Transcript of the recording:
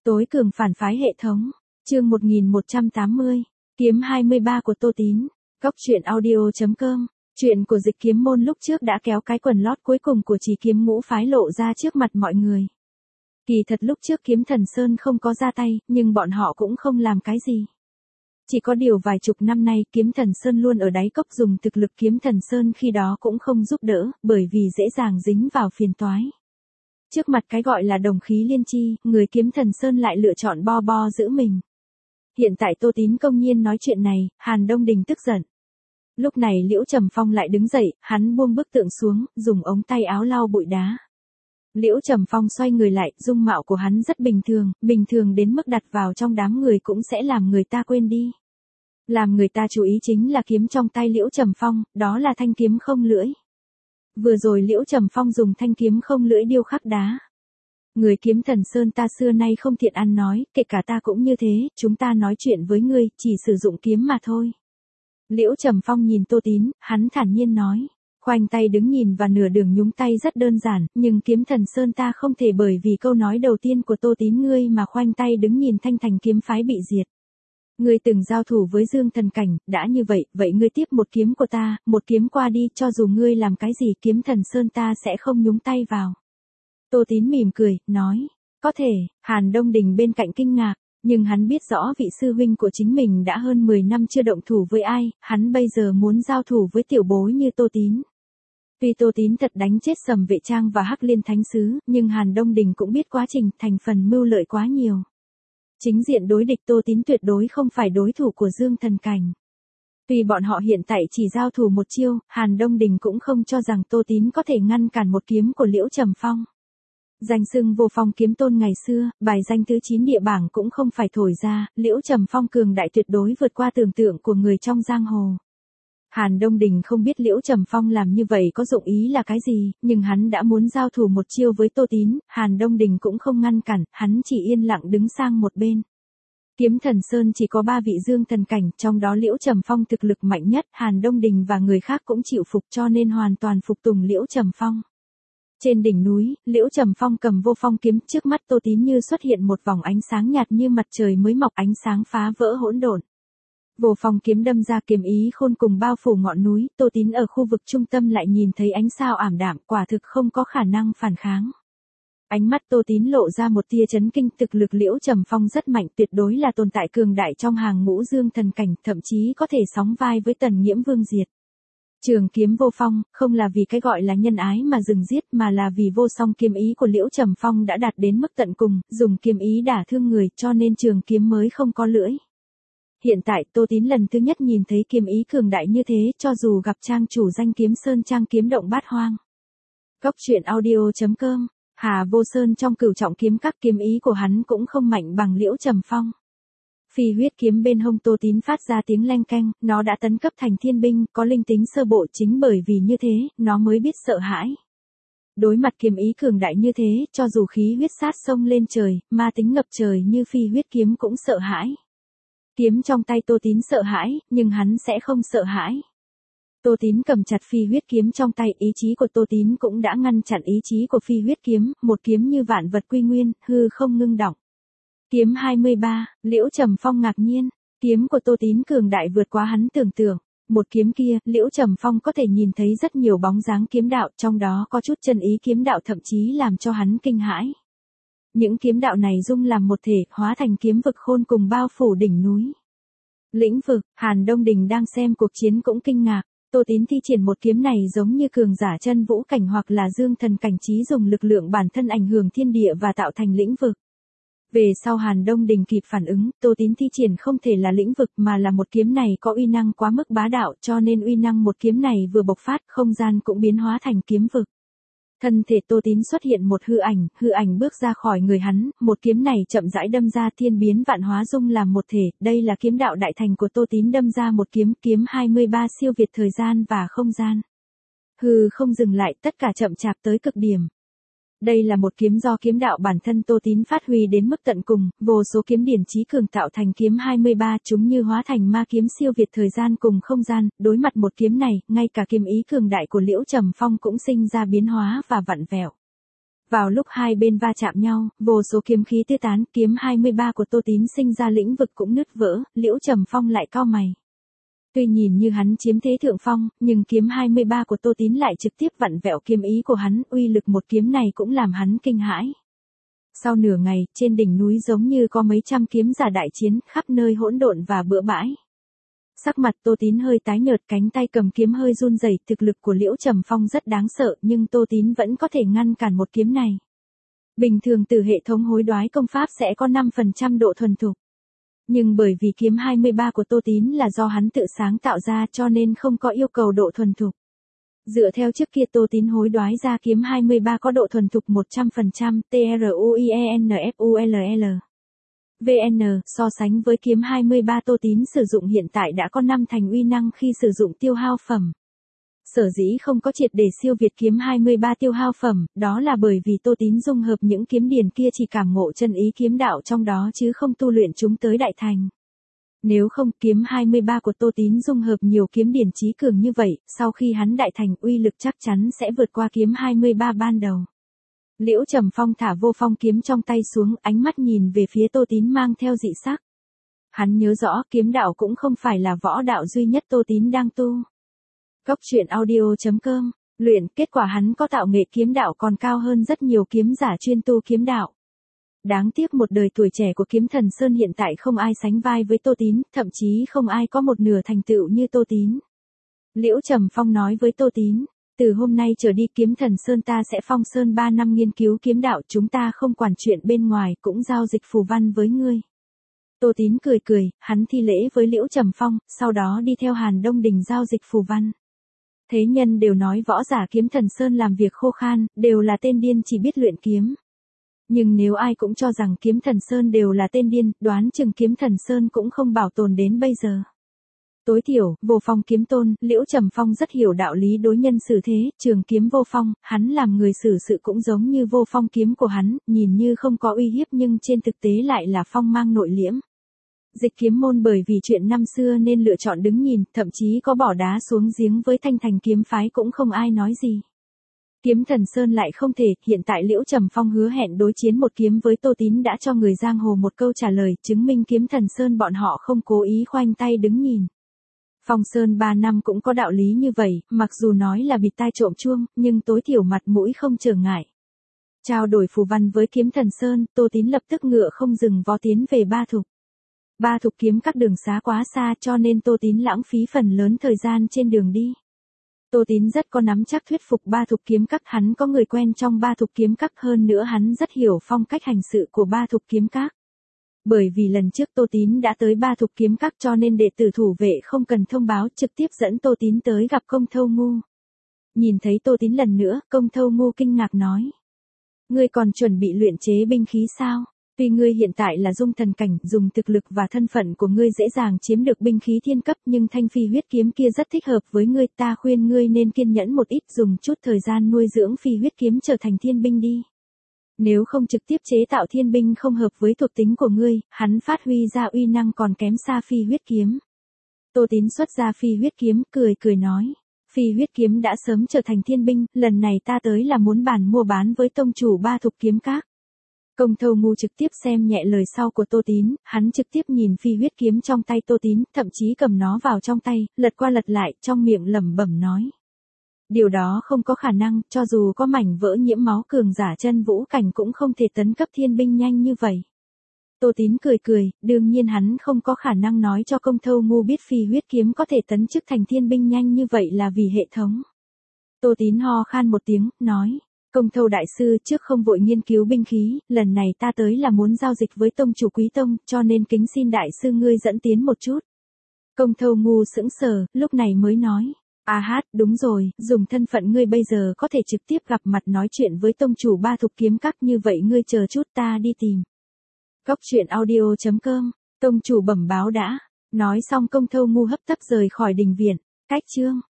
Tối cường phản phái hệ thống. Chương 1180. Kiếm 23 của Tô Tín. Góc truyện audio.com. Chuyện của Dịch Kiếm Môn lúc trước đã kéo cái quần lót cuối cùng của Trì Kiếm Ngũ phái lộ ra trước mặt mọi người. Kỳ thật lúc trước Kiếm Thần Sơn không có ra tay, nhưng bọn họ cũng không làm cái gì. Chỉ có điều vài chục năm nay Kiếm Thần Sơn luôn ở đáy cốc dùng thực lực Kiếm Thần Sơn khi đó cũng không giúp đỡ, bởi vì dễ dàng dính vào phiền toái. Trước mặt cái gọi là đồng khí liên chi, người Kiếm Thần Sơn lại lựa chọn bo giữ mình. Hiện tại Tô Tín công nhiên nói chuyện này, Hàn Đông Đình tức giận. Lúc này Liễu Trầm Phong lại đứng dậy, hắn buông bức tượng xuống, dùng ống tay áo lau bụi đá. Liễu Trầm Phong xoay người lại, dung mạo của hắn rất bình thường đến mức đặt vào trong đám người cũng sẽ làm người ta quên đi. Làm người ta chú ý chính là kiếm trong tay Liễu Trầm Phong, đó là thanh kiếm không lưỡi. Vừa rồi Liễu Trầm Phong dùng thanh kiếm không lưỡi điêu khắc đá. Người Kiếm Thần Sơn ta xưa nay không thiện ăn nói, kể cả ta cũng như thế, chúng ta nói chuyện với ngươi, chỉ sử dụng kiếm mà thôi. Liễu Trầm Phong nhìn Tô Tín, hắn thản nhiên nói. Khoanh tay đứng nhìn và nửa đường nhúng tay rất đơn giản, nhưng Kiếm Thần Sơn ta không thể bởi vì câu nói đầu tiên của Tô Tín ngươi mà khoanh tay đứng nhìn Thanh Thành kiếm phái bị diệt. Ngươi từng giao thủ với Dương Thần Cảnh, đã như vậy, vậy ngươi tiếp một kiếm của ta, một kiếm qua đi, cho dù ngươi làm cái gì Kiếm Thần Sơn ta sẽ không nhúng tay vào. Tô Tín mỉm cười, nói, có thể. Hàn Đông Đình bên cạnh kinh ngạc, nhưng hắn biết rõ vị sư huynh của chính mình đã hơn 10 năm chưa động thủ với ai, hắn bây giờ muốn giao thủ với tiểu bối như Tô Tín. Tuy Tô Tín thật đánh chết Sầm Vệ Trang và Hắc Liên Thánh Sứ, nhưng Hàn Đông Đình cũng biết quá trình thành phần mưu lợi quá nhiều. Chính diện đối địch Tô Tín tuyệt đối không phải đối thủ của Dương Thần Cảnh. Tuy bọn họ hiện tại chỉ giao thủ một chiêu, Hàn Đông Đình cũng không cho rằng Tô Tín có thể ngăn cản một kiếm của Liễu Trầm Phong. Danh xưng Vô Phong kiếm tôn ngày xưa, bài danh thứ 9 địa bảng cũng không phải thổi ra, Liễu Trầm Phong cường đại tuyệt đối vượt qua tưởng tượng của người trong giang hồ. Hàn Đông Đình không biết Liễu Trầm Phong làm như vậy có dụng ý là cái gì, nhưng hắn đã muốn giao thủ một chiêu với Tô Tín, Hàn Đông Đình cũng không ngăn cản, hắn chỉ yên lặng đứng sang một bên. Kiếm Thần Sơn chỉ có 3 vị Dương Thần Cảnh, trong đó Liễu Trầm Phong thực lực mạnh nhất, Hàn Đông Đình và người khác cũng chịu phục cho nên hoàn toàn phục tùng Liễu Trầm Phong. Trên đỉnh núi, Liễu Trầm Phong cầm Vô Phong kiếm, trước mắt Tô Tín như xuất hiện một vòng ánh sáng nhạt như mặt trời mới mọc, ánh sáng phá vỡ hỗn độn. Vô Phong kiếm đâm ra kiếm ý khôn cùng bao phủ ngọn núi, Tô Tín ở khu vực trung tâm lại nhìn thấy ánh sao ảm đạm, quả thực không có khả năng phản kháng. Ánh mắt Tô Tín lộ ra một tia chấn kinh, thực lực Liễu Trầm Phong rất mạnh, tuyệt đối là tồn tại cường đại trong hàng ngũ Dương Thần Cảnh, thậm chí có thể sóng vai với Tần Nghiễm Vương Diệt. Trường kiếm Vô Phong, không là vì cái gọi là nhân ái mà dừng giết mà là vì vô song kiếm ý của Liễu Trầm Phong đã đạt đến mức tận cùng, dùng kiếm ý đả thương người cho nên trường kiếm mới không có lưỡi. Hiện tại Tô Tín lần thứ nhất nhìn thấy kiếm ý cường đại như thế cho dù gặp trang chủ danh Kiếm Sơn Trang Kiếm Động Bát Hoang. Góc truyện audio.com. Hà Vô Sơn trong Cửu Trọng Kiếm các kiếm ý của hắn cũng không mạnh bằng Liễu Trầm Phong. Phi huyết kiếm bên hông Tô Tín phát ra tiếng leng keng, nó đã tấn cấp thành thiên binh, có linh tính sơ bộ, chính bởi vì như thế, nó mới biết sợ hãi. Đối mặt kiếm ý cường đại như thế, cho dù khí huyết sát sông lên trời, ma tính ngập trời như phi huyết kiếm cũng sợ hãi. Kiếm trong tay Tô Tín sợ hãi, nhưng hắn sẽ không sợ hãi. Tô Tín cầm chặt phi huyết kiếm trong tay, ý chí của Tô Tín cũng đã ngăn chặn ý chí của phi huyết kiếm, một kiếm như vạn vật quy nguyên, hư không ngưng động. Kiếm 23, Liễu Trầm Phong ngạc nhiên, kiếm của Tô Tín cường đại vượt quá hắn tưởng tượng. Một kiếm kia, Liễu Trầm Phong có thể nhìn thấy rất nhiều bóng dáng kiếm đạo, trong đó có chút chân ý kiếm đạo thậm chí làm cho hắn kinh hãi. Những kiếm đạo này dung làm một thể, hóa thành kiếm vực khôn cùng bao phủ đỉnh núi. Lĩnh vực, Hàn Đông Đình đang xem cuộc chiến cũng kinh ngạc, Tô Tín thi triển một kiếm này giống như cường giả chân vũ cảnh hoặc là Dương Thần Cảnh trí dùng lực lượng bản thân ảnh hưởng thiên địa và tạo thành lĩnh vực. Về sau Hàn Đông Đình kịp phản ứng, Tô Tín thi triển không thể là lĩnh vực mà là một kiếm này có uy năng quá mức bá đạo cho nên uy năng một kiếm này vừa bộc phát, không gian cũng biến hóa thành kiếm vực. Thân thể Tô Tín xuất hiện một hư ảnh bước ra khỏi người hắn, một kiếm này chậm rãi đâm ra thiên biến vạn hóa dung làm một thể, đây là kiếm đạo đại thành của Tô Tín đâm ra một kiếm, kiếm 23 siêu việt thời gian và không gian. Hư không dừng lại, tất cả chậm chạp tới cực điểm. Đây là một kiếm do kiếm đạo bản thân Tô Tín phát huy đến mức tận cùng, vô số kiếm điển trí cường tạo thành kiếm 23, chúng như hóa thành ma kiếm siêu việt thời gian cùng không gian, đối mặt một kiếm này, ngay cả kiếm ý cường đại của Liễu Trầm Phong cũng sinh ra biến hóa và vặn vẹo. Vào lúc hai bên va chạm nhau, vô số kiếm khí tiêu tán, kiếm 23 của Tô Tín sinh ra lĩnh vực cũng nứt vỡ, Liễu Trầm Phong lại cau mày. Tuy nhìn như hắn chiếm thế thượng phong, nhưng kiếm 23 của Tô Tín lại trực tiếp vặn vẹo kiếm ý của hắn, uy lực một kiếm này cũng làm hắn kinh hãi. Sau nửa ngày, trên đỉnh núi giống như có mấy trăm kiếm giả đại chiến, khắp nơi hỗn độn và bừa bãi. Sắc mặt Tô Tín hơi tái nhợt, cánh tay cầm kiếm hơi run rẩy, thực lực của Liễu Trầm Phong rất đáng sợ, nhưng Tô Tín vẫn có thể ngăn cản một kiếm này. Bình thường từ hệ thống hối đoái công pháp sẽ có 5% độ thuần thục. Nhưng bởi vì kiếm 23 của Tô Tín là do hắn tự sáng tạo ra cho nên không có yêu cầu độ thuần thục. Dựa theo trước kia Tô Tín hối đoái ra kiếm 23 có độ thuần thục 100%, TRUIENFULL. VN, so sánh với kiếm 23 Tô Tín sử dụng hiện tại đã có 5 thành uy năng khi sử dụng tiêu hao phẩm. Sở dĩ không có triệt để siêu việt kiếm 23 tiêu hao phẩm, đó là bởi vì Tô Tín dung hợp những kiếm điển kia chỉ cảm ngộ chân ý kiếm đạo trong đó chứ không tu luyện chúng tới đại thành. Nếu không, kiếm 23 của Tô Tín dung hợp nhiều kiếm điển chí cường như vậy, sau khi hắn đại thành uy lực chắc chắn sẽ vượt qua kiếm 23 ban đầu. Liễu Trầm Phong thả vô phong kiếm trong tay xuống, ánh mắt nhìn về phía Tô Tín mang theo dị sắc. Hắn nhớ rõ kiếm đạo cũng không phải là võ đạo duy nhất Tô Tín đang tu. Cốc truyện audio.com, luyện, kết quả hắn có tạo nghệ kiếm đạo còn cao hơn rất nhiều kiếm giả chuyên tu kiếm đạo. Đáng tiếc một đời tuổi trẻ của Kiếm Thần Sơn hiện tại không ai sánh vai với Tô Tín, thậm chí không ai có một nửa thành tựu như Tô Tín. Liễu Trầm Phong nói với Tô Tín, từ hôm nay trở đi Kiếm Thần Sơn ta sẽ phong sơn 3 năm nghiên cứu kiếm đạo, chúng ta không quản chuyện bên ngoài, cũng giao dịch phù văn với ngươi. Tô Tín cười cười, hắn thi lễ với Liễu Trầm Phong, sau đó đi theo Hàn Đông Đình giao dịch phù văn. Thế nhân đều nói võ giả Kiếm Thần Sơn làm việc khô khan, đều là tên điên chỉ biết luyện kiếm. Nhưng nếu ai cũng cho rằng Kiếm Thần Sơn đều là tên điên, đoán chừng Kiếm Thần Sơn cũng không bảo tồn đến bây giờ. Tối thiểu, vô phong kiếm tôn, Liễu Trầm Phong rất hiểu đạo lý đối nhân xử thế, trường kiếm vô phong, hắn làm người xử sự cũng giống như vô phong kiếm của hắn, nhìn như không có uy hiếp nhưng trên thực tế lại là phong mang nội liễm. Dịch Kiếm môn bởi vì chuyện năm xưa nên lựa chọn đứng nhìn, thậm chí có bỏ đá xuống giếng với Thanh Thành kiếm phái cũng không ai nói gì. Kiếm Thần Sơn lại không thể, hiện tại Liễu Trầm Phong hứa hẹn đối chiến một kiếm với Tô Tín đã cho người giang hồ một câu trả lời, chứng minh Kiếm Thần Sơn bọn họ không cố ý khoanh tay đứng nhìn. Phong Sơn 3 năm cũng có đạo lý như vậy, mặc dù nói là bịt tai trộm chuông, nhưng tối thiểu mặt mũi không trở ngại. Trao đổi phù văn với Kiếm Thần Sơn, Tô Tín lập tức ngựa không dừng vó tiến về Ba Thục. Ba Thục kiếm các đường xá quá xa cho nên Tô Tín lãng phí phần lớn thời gian trên đường đi. Tô Tín rất có nắm chắc thuyết phục Ba Thục kiếm các, hắn có người quen trong Ba Thục kiếm các, hơn nữa hắn rất hiểu phong cách hành sự của Ba Thục kiếm các. Bởi vì lần trước Tô Tín đã tới Ba Thục kiếm các cho nên đệ tử thủ vệ không cần thông báo, trực tiếp dẫn Tô Tín tới gặp Công Thâu Ngu. Nhìn thấy Tô Tín lần nữa, Công Thâu Ngu kinh ngạc nói: "Ngươi còn chuẩn bị luyện chế binh khí sao? Tuy ngươi hiện tại là dung thần cảnh, dùng thực lực và thân phận của ngươi dễ dàng chiếm được binh khí thiên cấp, nhưng thanh phi huyết kiếm kia rất thích hợp với ngươi, ta khuyên ngươi nên kiên nhẫn một ít, dùng chút thời gian nuôi dưỡng phi huyết kiếm trở thành thiên binh đi. Nếu không trực tiếp chế tạo thiên binh không hợp với thuộc tính của ngươi, hắn phát huy ra uy năng còn kém xa phi huyết kiếm." Tô Tín xuất ra phi huyết kiếm, cười nói: "Phi huyết kiếm đã sớm trở thành thiên binh, lần này ta tới là muốn bàn mua bán với tông chủ Ba Thục kiếm các." Công Thâu Ngu trực tiếp xem nhẹ lời sau của Tô Tín, hắn trực tiếp nhìn phi huyết kiếm trong tay Tô Tín, thậm chí cầm nó vào trong tay, lật qua lật lại, trong miệng lẩm bẩm nói: "Điều đó không có khả năng, cho dù có mảnh vỡ nhiễm máu cường giả chân vũ cảnh cũng không thể tấn cấp thiên binh nhanh như vậy." Tô Tín cười, đương nhiên hắn không có khả năng nói cho Công Thâu Ngu biết phi huyết kiếm có thể tấn chức thành thiên binh nhanh như vậy là vì hệ thống. Tô Tín ho khan một tiếng, nói: "Công Thâu đại sư, trước không vội nghiên cứu binh khí, lần này ta tới là muốn giao dịch với tông chủ Quý Tông, cho nên kính xin đại sư ngươi dẫn tiến một chút." Công Thâu Ngu sững sờ, lúc này mới nói: Đúng rồi, dùng thân phận ngươi bây giờ có thể trực tiếp gặp mặt nói chuyện với tông chủ Ba Thục kiếm các, như vậy ngươi chờ chút ta đi tìm." Cốc truyện audio.com, tông chủ bẩm báo đã. Nói xong Công Thâu Ngu hấp tấp rời khỏi đình viện. Cách chương